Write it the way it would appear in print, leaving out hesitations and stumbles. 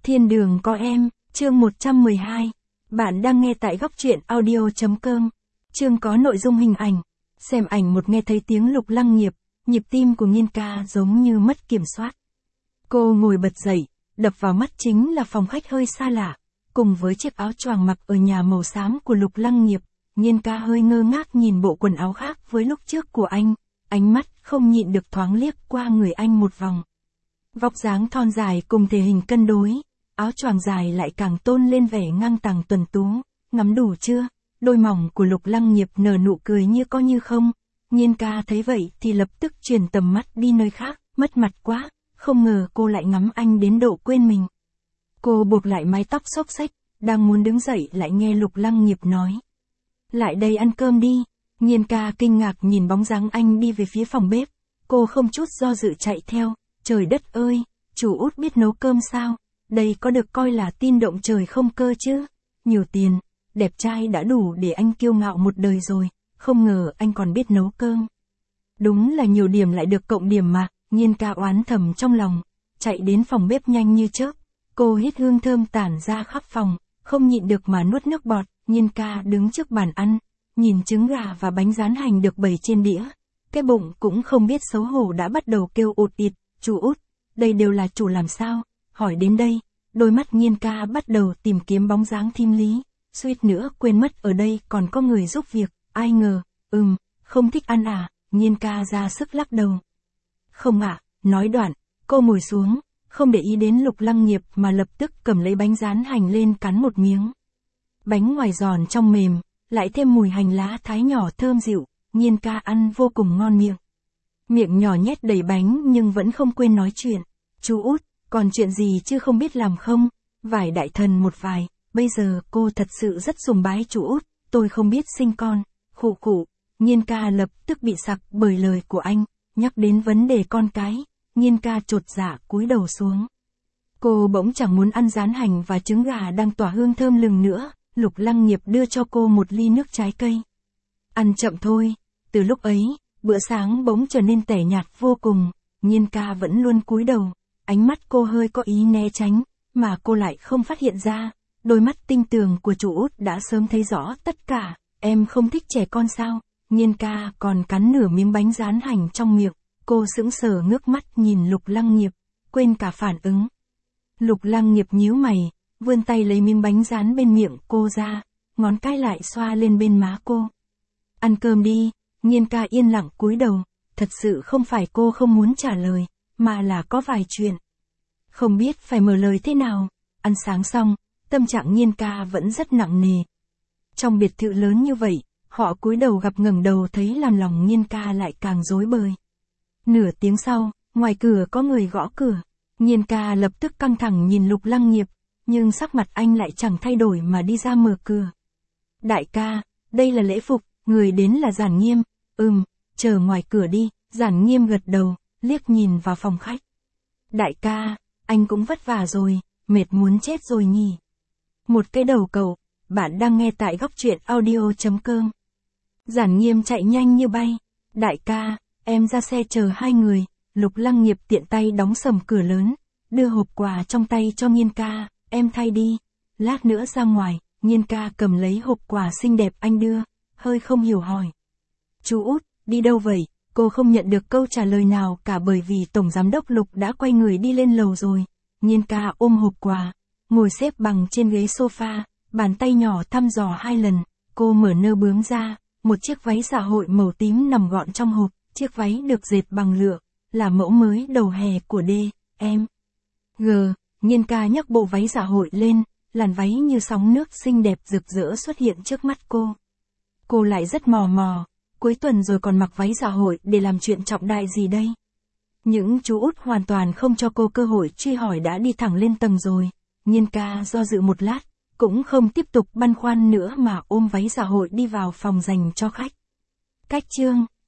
Thiên đường có em, chương 112. Bạn đang nghe tại góc truyện audio.com. Chương có nội dung hình ảnh. Xem ảnh một nghe thấy tiếng Lục Lăng Nghiệp, nhịp tim của Nhiên ca giống như mất kiểm soát. Cô ngồi bật dậy, đập vào mắt chính là phòng khách hơi xa lạ, cùng với chiếc áo choàng mặc ở nhà màu xám của Lục Lăng Nghiệp. Nhiên ca hơi ngơ ngác nhìn bộ quần áo khác với lúc trước của anh, ánh mắt không nhịn được thoáng liếc qua người anh một vòng. Vóc dáng thon dài cùng thể hình cân đối, áo choàng dài lại càng tôn lên vẻ ngang tàng tuần tú. Ngắm đủ chưa? Đôi mỏng của Lục Lăng Nghiệp nở nụ cười như có như không. Nhiên ca thấy vậy thì lập tức chuyển tầm mắt đi nơi khác, mất mặt quá, không ngờ cô lại ngắm anh đến độ quên mình. Cô buộc lại mái tóc xốc xếch, đang muốn đứng dậy lại nghe Lục Lăng Nghiệp nói: "Lại đây ăn cơm đi." Nhiên ca kinh ngạc nhìn bóng dáng anh đi về phía phòng bếp, cô không chút do dự chạy theo. Trời đất ơi, chủ Út biết nấu cơm sao? Đây có được coi là tin động trời không cơ chứ? Nhiều tiền, đẹp trai đã đủ để anh kiêu ngạo một đời rồi, không ngờ anh còn biết nấu cơm. Đúng là nhiều điểm lại được cộng điểm mà. Nhiên ca oán thầm trong lòng, chạy đến phòng bếp nhanh như chớp. Cô hít hương thơm tản ra khắp phòng, không nhịn được mà nuốt nước bọt. Nhiên ca đứng trước bàn ăn, nhìn trứng gà và bánh rán hành được bày trên đĩa. Cái bụng cũng không biết xấu hổ đã bắt đầu kêu ụt ịt. "Chủ Út, đây đều là chủ làm sao?" Hỏi đến đây, đôi mắt Nhiên ca bắt đầu tìm kiếm bóng dáng Thím Lý, suýt nữa quên mất ở đây còn có người giúp việc. Ai ngờ, không thích ăn à? Nhiên ca ra sức lắc đầu. "Không ạ." Nói đoạn, cô ngồi xuống, không để ý đến Lục Lăng Nghiệp mà lập tức cầm lấy bánh rán hành lên cắn một miếng. Bánh ngoài giòn trong mềm, lại thêm mùi hành lá thái nhỏ thơm dịu, Nhiên ca ăn vô cùng ngon miệng. Miệng nhỏ nhét đầy bánh nhưng vẫn không quên nói chuyện. "Chú Út, còn chuyện gì chứ không biết làm không? Vải đại thần một vài, bây giờ cô thật sự rất sùng bái chú Út, tôi không biết sinh con." Khụ khụ. Nhiên ca lập tức bị sặc bởi lời của anh, nhắc đến vấn đề con cái. Nhiên ca chột dạ cúi đầu xuống. Cô bỗng chẳng muốn ăn rán hành và trứng gà đang tỏa hương thơm lừng nữa. Lục Lăng Nghiệp đưa cho cô một ly nước trái cây. "Ăn chậm thôi." Từ lúc ấy, bữa sáng bỗng trở nên tẻ nhạt vô cùng. Nhiên ca vẫn luôn cúi đầu, ánh mắt cô hơi có ý né tránh, mà cô lại không phát hiện ra. Đôi mắt tinh tường của chủ Út đã sớm thấy rõ tất cả. "Em không thích trẻ con sao?" Nhiên ca còn cắn nửa miếng bánh rán hành trong miệng. Cô sững sờ ngước mắt nhìn Lục Lăng Nghiệp, quên cả phản ứng. Lục Lăng Nghiệp nhíu mày, vươn tay lấy miếng bánh rán bên miệng cô ra, ngón cái lại xoa lên bên má cô. "Ăn cơm đi." Nhiên ca yên lặng cúi đầu, thật sự không phải cô không muốn trả lời, mà là có vài chuyện không biết phải mở lời thế nào. Ăn sáng xong, tâm trạng Nhiên ca vẫn rất nặng nề. Trong biệt thự lớn như vậy, họ cúi đầu gặp ngẩng đầu thấy làm lòng Nhiên ca lại càng rối bời. Nửa tiếng sau, ngoài cửa có người gõ cửa. Nhiên ca lập tức căng thẳng nhìn Lục Lăng Nghiệp, nhưng sắc mặt anh lại chẳng thay đổi mà đi ra mở cửa. "Đại ca, đây là lễ phục." Người đến là Giản Nghiêm. Chờ ngoài cửa đi." Giản Nghiêm gật đầu, liếc nhìn vào phòng khách. "Đại ca, anh cũng vất vả rồi, mệt muốn chết rồi nhỉ." "Một cái đầu cậu." Bạn đang nghe tại góc truyện audio.com. Giản Nghiêm chạy nhanh như bay. "Đại ca, em ra xe chờ hai người." Lục Lăng Nghiệp tiện tay đóng sầm cửa lớn, đưa hộp quà trong tay cho Nhiên ca. "Em thay đi, lát nữa ra ngoài." Nhiên ca cầm lấy hộp quà xinh đẹp anh đưa, hơi không hiểu hỏi: "Chú Út, đi đâu vậy?" Cô không nhận được câu trả lời nào cả bởi vì Tổng Giám đốc Lục đã quay người đi lên lầu rồi. Nhiên ca ôm hộp quà, ngồi xếp bằng trên ghế sofa, bàn tay nhỏ thăm dò hai lần. Cô mở nơ bướm ra, một chiếc váy dạ hội màu tím nằm gọn trong hộp. Chiếc váy được dệt bằng lụa, là mẫu mới đầu hè của D.M.G. Nhiên ca nhấc bộ váy dạ hội lên, làn váy như sóng nước xinh đẹp rực rỡ xuất hiện trước mắt cô. Cô lại rất mò mò, cuối tuần rồi còn mặc váy dạ hội để làm chuyện trọng đại gì đây? Những chú Út hoàn toàn không cho cô cơ hội truy hỏi đã đi thẳng lên tầng rồi. Nhiên ca do dự một lát, cũng không tiếp tục băn khoăn nữa mà ôm váy dạ hội đi vào phòng dành cho khách. Cách chương